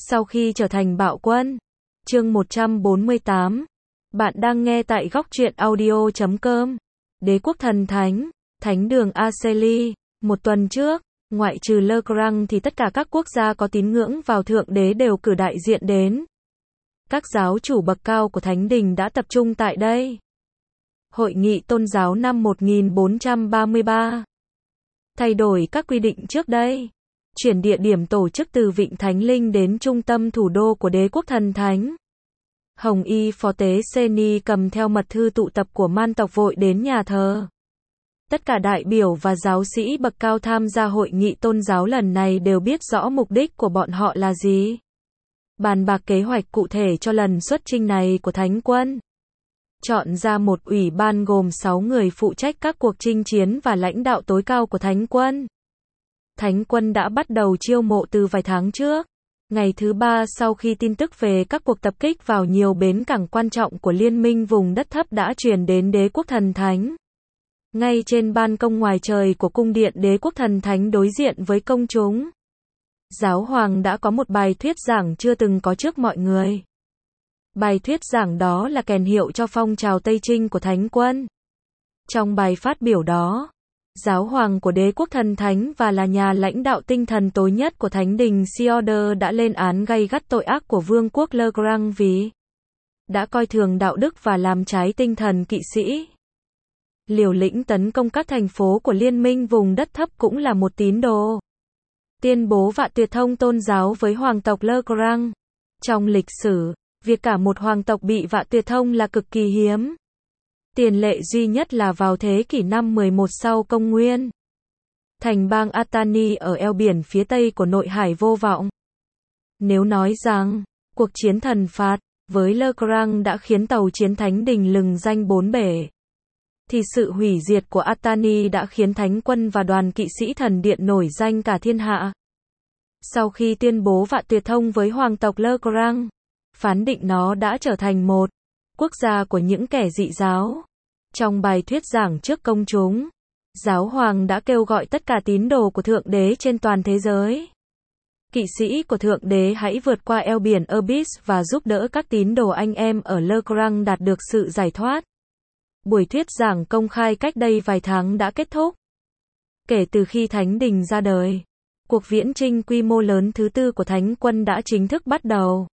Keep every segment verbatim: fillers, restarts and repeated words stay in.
Sau khi trở thành bạo quân. Chương một trăm bốn mươi tám. Bạn đang nghe tại góc truyện audio chấm com. Đế quốc thần thánh, thánh đường Aseli. Một tuần trước, ngoại trừ Le Grand thì tất cả các quốc gia có tín ngưỡng vào thượng đế đều cử đại diện đến. Các giáo chủ bậc cao của thánh đình đã tập trung tại đây. Hội nghị tôn giáo năm một nghìn bốn trăm ba mươi ba. Thay đổi các quy định trước đây. Chuyển địa điểm tổ chức từ Vịnh Thánh Linh đến trung tâm thủ đô của đế quốc thần thánh. Hồng y phó tế Seni cầm theo mật thư tụ tập của man tộc vội đến nhà thờ. Tất cả đại biểu và giáo sĩ bậc cao tham gia hội nghị tôn giáo lần này đều biết rõ mục đích của bọn họ là gì. Bàn bạc kế hoạch cụ thể cho lần xuất chinh này của Thánh quân. Chọn ra một ủy ban gồm sáu người phụ trách các cuộc chinh chiến và lãnh đạo tối cao của Thánh quân. Thánh quân đã bắt đầu chiêu mộ từ vài tháng trước. Ngày thứ ba sau khi tin tức về các cuộc tập kích vào nhiều bến cảng quan trọng của liên minh vùng đất thấp đã truyền đến đế quốc thần thánh. Ngay trên ban công ngoài trời của cung điện đế quốc thần thánh đối diện với công chúng, giáo hoàng đã có một bài thuyết giảng chưa từng có trước mọi người. Bài thuyết giảng đó là kèn hiệu cho phong trào Tây Trinh của Thánh quân. Trong bài phát biểu đó, giáo hoàng của đế quốc thần thánh và là nhà lãnh đạo tinh thần tối nhất của thánh đình Seorder đã lên án gay gắt tội ác của vương quốc Le Grand vì đã coi thường đạo đức và làm trái tinh thần kỵ sĩ. Liều lĩnh tấn công các thành phố của liên minh vùng đất thấp cũng là một tín đồ. Tuyên bố vạ tuyệt thông tôn giáo với hoàng tộc Le Grand. Trong lịch sử, việc cả một hoàng tộc bị vạ tuyệt thông là cực kỳ hiếm. Tiền lệ duy nhất là vào thế kỷ năm mười một sau công nguyên. Thành bang Atani ở eo biển phía tây của nội hải vô vọng. Nếu nói rằng, cuộc chiến thần phạt với Le Grand đã khiến tàu chiến thánh đình lừng danh bốn bể, thì sự hủy diệt của Atani đã khiến thánh quân và đoàn kỵ sĩ thần điện nổi danh cả thiên hạ. Sau khi tuyên bố vạ tuyệt thông với hoàng tộc Le Grand, phán định nó đã trở thành một quốc gia của những kẻ dị giáo. Trong bài thuyết giảng trước công chúng, giáo hoàng đã kêu gọi tất cả tín đồ của thượng đế trên toàn thế giới. Kỵ sĩ của thượng đế hãy vượt qua eo biển Abyss và giúp đỡ các tín đồ anh em ở Le Grand đạt được sự giải thoát. Buổi thuyết giảng công khai cách đây vài tháng đã kết thúc. Kể từ khi thánh đình ra đời, cuộc viễn chinh quy mô lớn thứ tư của thánh quân đã chính thức bắt đầu.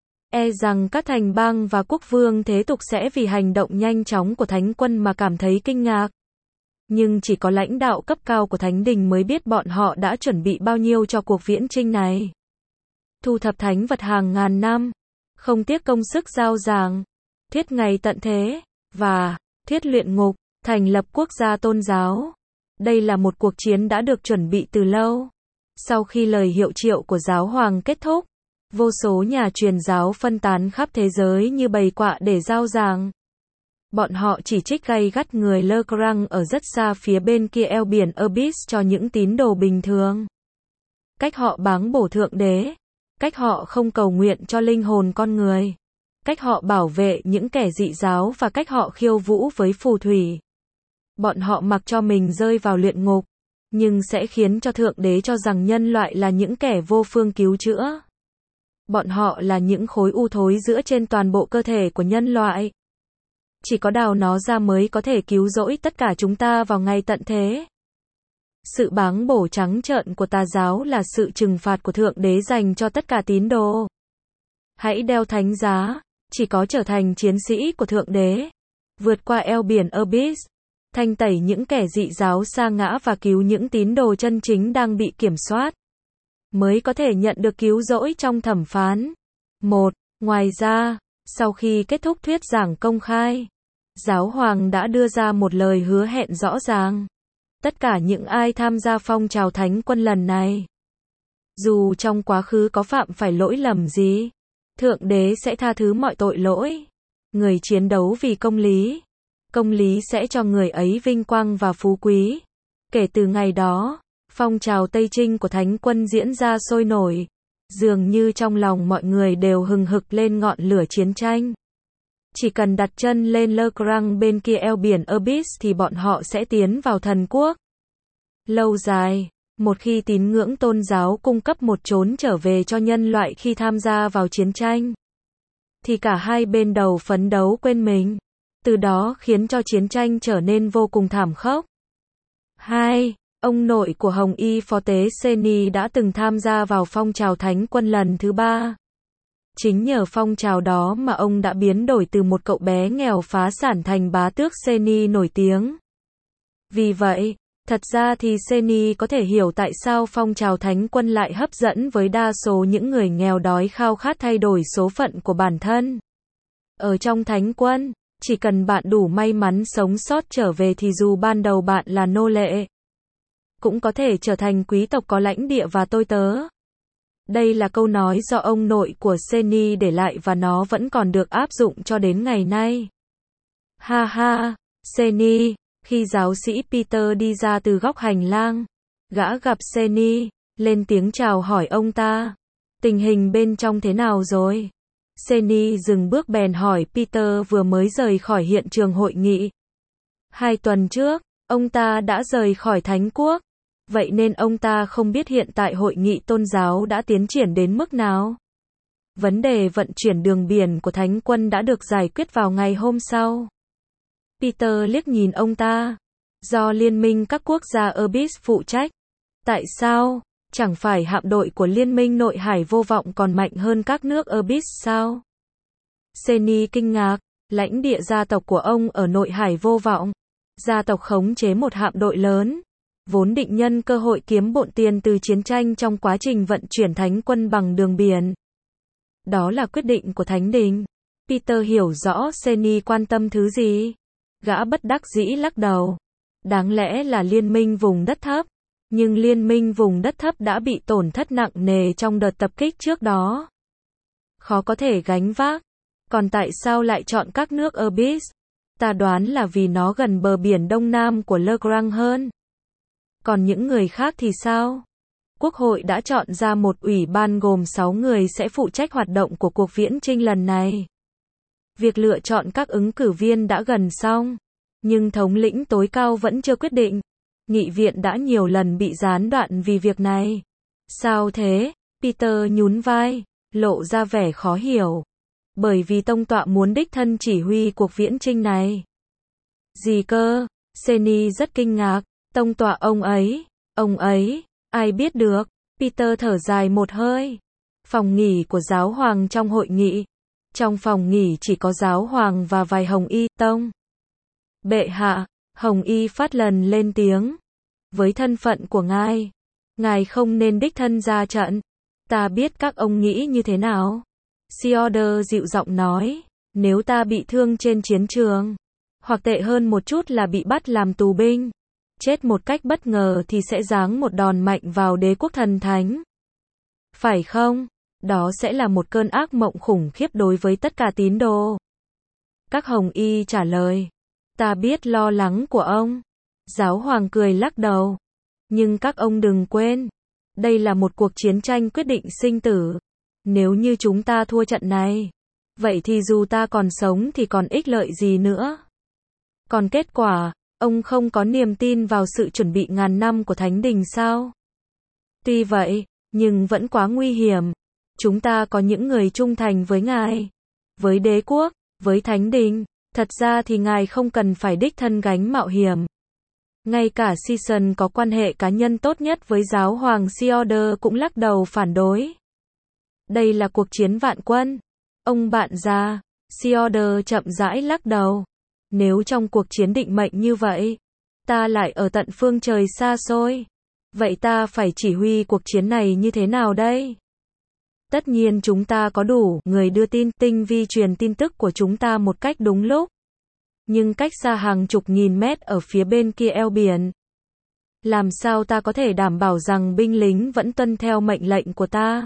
E rằng các thành bang và quốc vương thế tục sẽ vì hành động nhanh chóng của thánh quân mà cảm thấy kinh ngạc. Nhưng chỉ có lãnh đạo cấp cao của thánh đình mới biết bọn họ đã chuẩn bị bao nhiêu cho cuộc viễn chinh này. Thu thập thánh vật hàng ngàn năm, không tiếc công sức giao giảng, thuyết ngày tận thế, và thuyết luyện ngục, thành lập quốc gia tôn giáo. Đây là một cuộc chiến đã được chuẩn bị từ lâu. Sau khi lời hiệu triệu của giáo hoàng kết thúc, vô số nhà truyền giáo phân tán khắp thế giới như bầy quạ để giao giảng. Bọn họ chỉ trích gay gắt người Le Grand ở rất xa phía bên kia eo biển Abyss cho những tín đồ bình thường. Cách họ báng bổ thượng đế. Cách họ không cầu nguyện cho linh hồn con người. Cách họ bảo vệ những kẻ dị giáo và cách họ khiêu vũ với phù thủy. Bọn họ mặc cho mình rơi vào luyện ngục, nhưng sẽ khiến cho thượng đế cho rằng nhân loại là những kẻ vô phương cứu chữa. Bọn họ là những khối u thối giữa trên toàn bộ cơ thể của nhân loại. Chỉ có đào nó ra mới có thể cứu rỗi tất cả chúng ta vào ngày tận thế. Sự báng bổ trắng trợn của tà giáo là sự trừng phạt của thượng đế dành cho tất cả tín đồ. Hãy đeo thánh giá, chỉ có trở thành chiến sĩ của thượng đế, vượt qua eo biển Abyss, thanh tẩy những kẻ dị giáo sa ngã và cứu những tín đồ chân chính đang bị kiểm soát, mới có thể nhận được cứu rỗi trong thẩm phán. một. Ngoài ra, sau khi kết thúc thuyết giảng công khai, giáo hoàng đã đưa ra một lời hứa hẹn rõ ràng. Tất cả những ai tham gia phong trào thánh quân lần này, dù trong quá khứ có phạm phải lỗi lầm gì, thượng đế sẽ tha thứ mọi tội lỗi. Người chiến đấu vì công lý, công lý sẽ cho người ấy vinh quang và phú quý. Kể từ ngày đó, phong trào Tây Trinh của thánh quân diễn ra sôi nổi. Dường như trong lòng mọi người đều hừng hực lên ngọn lửa chiến tranh. Chỉ cần đặt chân lên Le Grand bên kia eo biển Abyss thì bọn họ sẽ tiến vào thần quốc. Lâu dài, Một khi tín ngưỡng tôn giáo cung cấp một chốn trở về cho nhân loại khi tham gia vào chiến tranh, thì cả hai bên đầu phấn đấu quên mình, từ đó khiến cho chiến tranh trở nên vô cùng thảm khốc. hai. Ông nội của Hồng Y phó tế Seni đã từng tham gia vào phong trào thánh quân lần thứ ba. Chính nhờ phong trào đó mà ông đã biến đổi từ một cậu bé nghèo phá sản thành bá tước Seni nổi tiếng. Vì vậy, thật ra thì Seni có thể hiểu tại sao phong trào thánh quân lại hấp dẫn với đa số những người nghèo đói khao khát thay đổi số phận của bản thân. Ở trong thánh quân, chỉ cần bạn đủ may mắn sống sót trở về thì dù ban đầu bạn là nô lệ, cũng có thể trở thành quý tộc có lãnh địa và tôi tớ. Đây là câu nói do ông nội của Seni để lại và nó vẫn còn được áp dụng cho đến ngày nay. Ha ha, Seni, khi giáo sĩ Peter đi ra từ góc hành lang, gã gặp Seni, lên tiếng chào hỏi ông ta. Tình hình bên trong thế nào rồi? Seni dừng bước bèn hỏi Peter vừa mới rời khỏi hiện trường hội nghị. Hai tuần trước, ông ta đã rời khỏi Thánh quốc. Vậy nên ông ta không biết hiện tại hội nghị tôn giáo đã tiến triển đến mức nào. Vấn đề vận chuyển đường biển của Thánh quân đã được giải quyết vào ngày hôm sau. Peter liếc nhìn ông ta. Do Liên minh các quốc gia Urbis phụ trách. Tại sao? Chẳng phải hạm đội của Liên minh nội hải vô vọng còn mạnh hơn các nước Urbis sao? Seni kinh ngạc. Lãnh địa gia tộc của ông ở nội hải vô vọng. Gia tộc khống chế một hạm đội lớn, vốn định nhân cơ hội kiếm bộn tiền từ chiến tranh trong quá trình vận chuyển thánh quân bằng đường biển. Đó là quyết định của Thánh đình. Peter hiểu rõ Seni quan tâm thứ gì. Gã bất đắc dĩ lắc đầu. Đáng lẽ là liên minh vùng đất thấp. Nhưng liên minh vùng đất thấp đã bị tổn thất nặng nề trong đợt tập kích trước đó. Khó có thể gánh vác. Còn tại sao lại chọn các nước Urbis? Ta đoán là vì nó gần bờ biển đông nam của Le Grand hơn. Còn những người khác thì sao? Quốc hội đã chọn ra một ủy ban gồm sáu người sẽ phụ trách hoạt động của cuộc viễn chinh lần này. Việc lựa chọn các ứng cử viên đã gần xong, nhưng thống lĩnh tối cao vẫn chưa quyết định. Nghị viện đã nhiều lần bị gián đoạn vì việc này. Sao thế? Peter nhún vai, lộ ra vẻ khó hiểu. Bởi vì tông tọa muốn đích thân chỉ huy cuộc viễn chinh này. Gì cơ? Seni rất kinh ngạc. Tông tọa ông ấy, ông ấy, ai biết được? Peter thở dài một hơi. Phòng nghỉ của giáo hoàng trong hội nghị. Trong phòng nghỉ chỉ có giáo hoàng và vài Hồng Y tông. Bệ hạ, Hồng Y phát lần lên tiếng. Với thân phận của ngài, ngài không nên đích thân ra trận. Ta biết các ông nghĩ như thế nào. Theodore dịu giọng nói, nếu ta bị thương trên chiến trường, hoặc tệ hơn một chút là bị bắt làm tù binh, chết một cách bất ngờ thì sẽ giáng một đòn mạnh vào đế quốc thần thánh. Phải không? Đó sẽ là một cơn ác mộng khủng khiếp đối với tất cả tín đồ. Các Hồng Y trả lời, ta biết lo lắng của ông. Giáo hoàng cười lắc đầu. Nhưng các ông đừng quên, đây là một cuộc chiến tranh quyết định sinh tử. Nếu như chúng ta thua trận này, vậy thì dù ta còn sống thì còn ích lợi gì nữa. Còn kết quả, ông không có niềm tin vào sự chuẩn bị ngàn năm của Thánh đình sao? Tuy vậy, nhưng vẫn quá nguy hiểm. Chúng ta có những người trung thành với ngài, với đế quốc, với Thánh đình. Thật ra thì ngài không cần phải đích thân gánh mạo hiểm. Ngay cả Season có quan hệ cá nhân tốt nhất với giáo hoàng Theodore cũng lắc đầu phản đối. Đây là cuộc chiến vạn quân. Ông bạn già, Theodore chậm rãi lắc đầu. Nếu trong cuộc chiến định mệnh như vậy, ta lại ở tận phương trời xa xôi, vậy ta phải chỉ huy cuộc chiến này như thế nào đây? Tất nhiên chúng ta có đủ người đưa tin tinh vi truyền tin tức của chúng ta một cách đúng lúc. Nhưng cách xa hàng chục nghìn mét ở phía bên kia eo biển. Làm sao ta có thể đảm bảo rằng binh lính vẫn tuân theo mệnh lệnh của ta?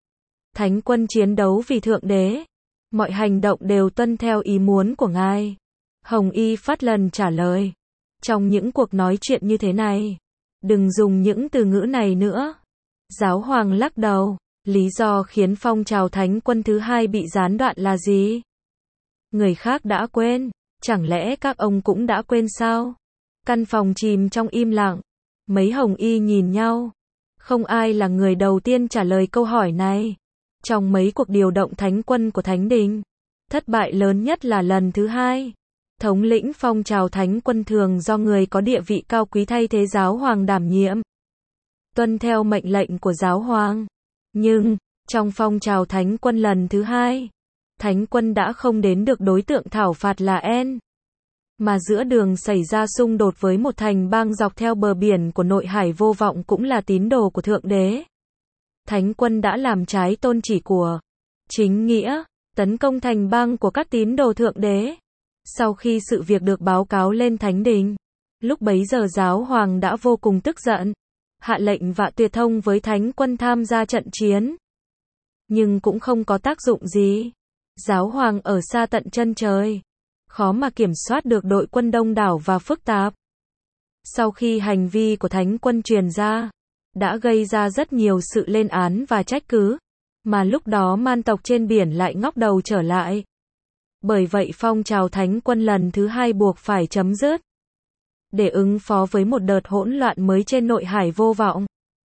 Thánh quân chiến đấu vì Thượng Đế. Mọi hành động đều tuân theo ý muốn của ngài. Hồng Y phát lần trả lời. Trong những cuộc nói chuyện như thế này, đừng dùng những từ ngữ này nữa. Giáo hoàng lắc đầu. Lý do khiến phong trào thánh quân thứ hai bị gián đoạn là gì? Người khác đã quên. Chẳng lẽ các ông cũng đã quên sao? Căn phòng chìm trong im lặng. Mấy Hồng Y nhìn nhau. Không ai là người đầu tiên trả lời câu hỏi này. Trong mấy cuộc điều động thánh quân của Thánh Đình, thất bại lớn nhất là lần thứ hai. Thống lĩnh phong trào thánh quân thường do người có địa vị cao quý thay thế giáo hoàng đảm nhiệm, tuân theo mệnh lệnh của giáo hoàng. Nhưng, trong phong trào thánh quân lần thứ hai, thánh quân đã không đến được đối tượng thảo phạt là En, mà giữa đường xảy ra xung đột với một thành bang dọc theo bờ biển của nội hải vô vọng cũng là tín đồ của Thượng Đế. Thánh quân đã làm trái tôn chỉ của chính nghĩa, tấn công thành bang của các tín đồ Thượng Đế. Sau khi sự việc được báo cáo lên Thánh Đình, lúc bấy giờ giáo hoàng đã vô cùng tức giận, hạ lệnh Vạ Tuyệt Thông với thánh quân tham gia trận chiến. Nhưng cũng không có tác dụng gì. Giáo hoàng ở xa tận chân trời, khó mà kiểm soát được đội quân đông đảo và phức tạp. Sau khi hành vi của thánh quân truyền ra, đã gây ra rất nhiều sự lên án và trách cứ, mà lúc đó man tộc trên biển lại ngóc đầu trở lại. Bởi vậy phong trào thánh quân lần thứ hai buộc phải chấm dứt, để ứng phó với một đợt hỗn loạn mới trên nội hải vô vọng.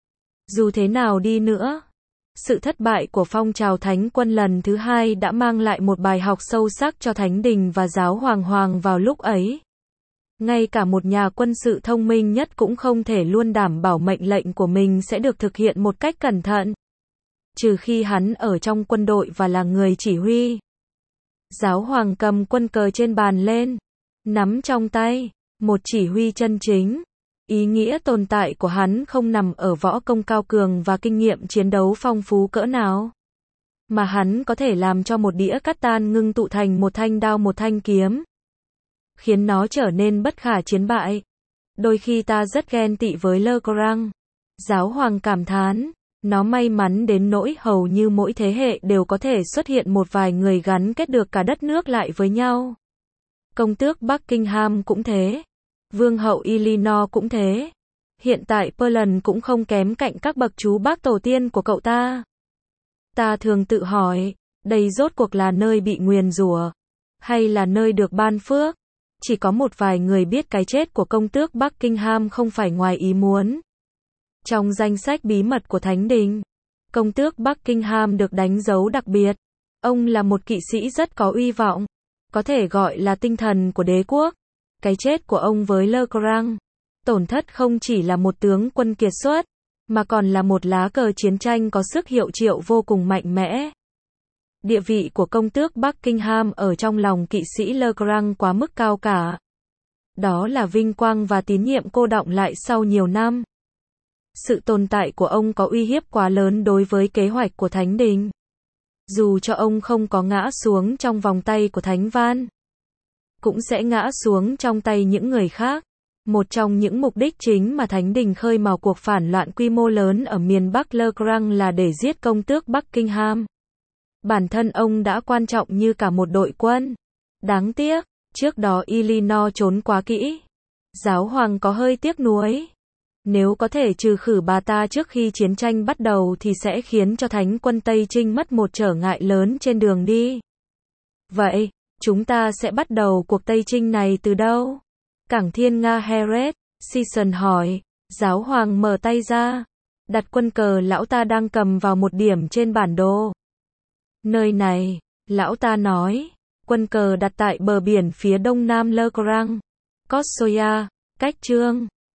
Dù thế nào đi nữa, sự thất bại của phong trào thánh quân lần thứ hai đã mang lại một bài học sâu sắc cho Thánh Đình và giáo hoàng hoàng vào lúc ấy. Ngay cả một nhà quân sự thông minh nhất cũng không thể luôn đảm bảo mệnh lệnh của mình sẽ được thực hiện một cách cẩn thận, trừ khi hắn ở trong quân đội và là người chỉ huy. Giáo hoàng cầm quân cờ trên bàn lên, nắm trong tay một chỉ huy chân chính. Ý nghĩa tồn tại của hắn không nằm ở võ công cao cường và kinh nghiệm chiến đấu phong phú cỡ nào, mà hắn có thể làm cho một đĩa cắt tan ngưng tụ thành một thanh đao, một thanh kiếm, khiến nó trở nên bất khả chiến bại. Đôi khi ta rất ghen tị với Le Grand. Giáo hoàng cảm thán, nó may mắn đến nỗi hầu như mỗi thế hệ đều có thể xuất hiện một vài người gắn kết được cả đất nước lại với nhau. Công tước Buckingham cũng thế. Vương hậu Eleanor cũng thế. Hiện tại Perlan cũng không kém cạnh các bậc chú bác tổ tiên của cậu ta. Ta thường tự hỏi, đây rốt cuộc là nơi bị nguyền rủa, hay là nơi được ban phước? Chỉ có một vài người biết cái chết của công tước Buckingham không phải ngoài ý muốn. Trong danh sách bí mật của Thánh Đình, công tước Buckingham được đánh dấu đặc biệt. Ông là một kỵ sĩ rất có uy vọng, có thể gọi là tinh thần của đế quốc. Cái chết của ông với Le Grand, tổn thất không chỉ là một tướng quân kiệt xuất, mà còn là một lá cờ chiến tranh có sức hiệu triệu vô cùng mạnh mẽ. Địa vị của công tước Buckingham ở trong lòng kỵ sĩ Le Grand quá mức cao cả. Đó là vinh quang và tín nhiệm cô đọng lại sau nhiều năm. Sự tồn tại của ông có uy hiếp quá lớn đối với kế hoạch của Thánh Đình. Dù cho ông không có ngã xuống trong vòng tay của Thánh Van, cũng sẽ ngã xuống trong tay những người khác. Một trong những mục đích chính mà Thánh Đình khơi mào cuộc phản loạn quy mô lớn ở miền Bắc Le Grand là để giết công tước Buckingham. Bản thân ông đã quan trọng như cả một đội quân. Đáng tiếc, trước đó Eleanor trốn quá kỹ. Giáo hoàng có hơi tiếc nuối. Nếu có thể trừ khử bà ta trước khi chiến tranh bắt đầu thì sẽ khiến cho Thánh quân Tây Trinh mất một trở ngại lớn trên đường đi. Vậy, chúng ta sẽ bắt đầu cuộc Tây Trinh này từ đâu? Cảng Thiên Nga Heret, Season hỏi. Giáo hoàng mở tay ra, đặt quân cờ lão ta đang cầm vào một điểm trên bản đồ. Nơi này, lão ta nói, quân cờ đặt tại bờ biển phía đông nam Le Grand, Kossoya, cách Trương.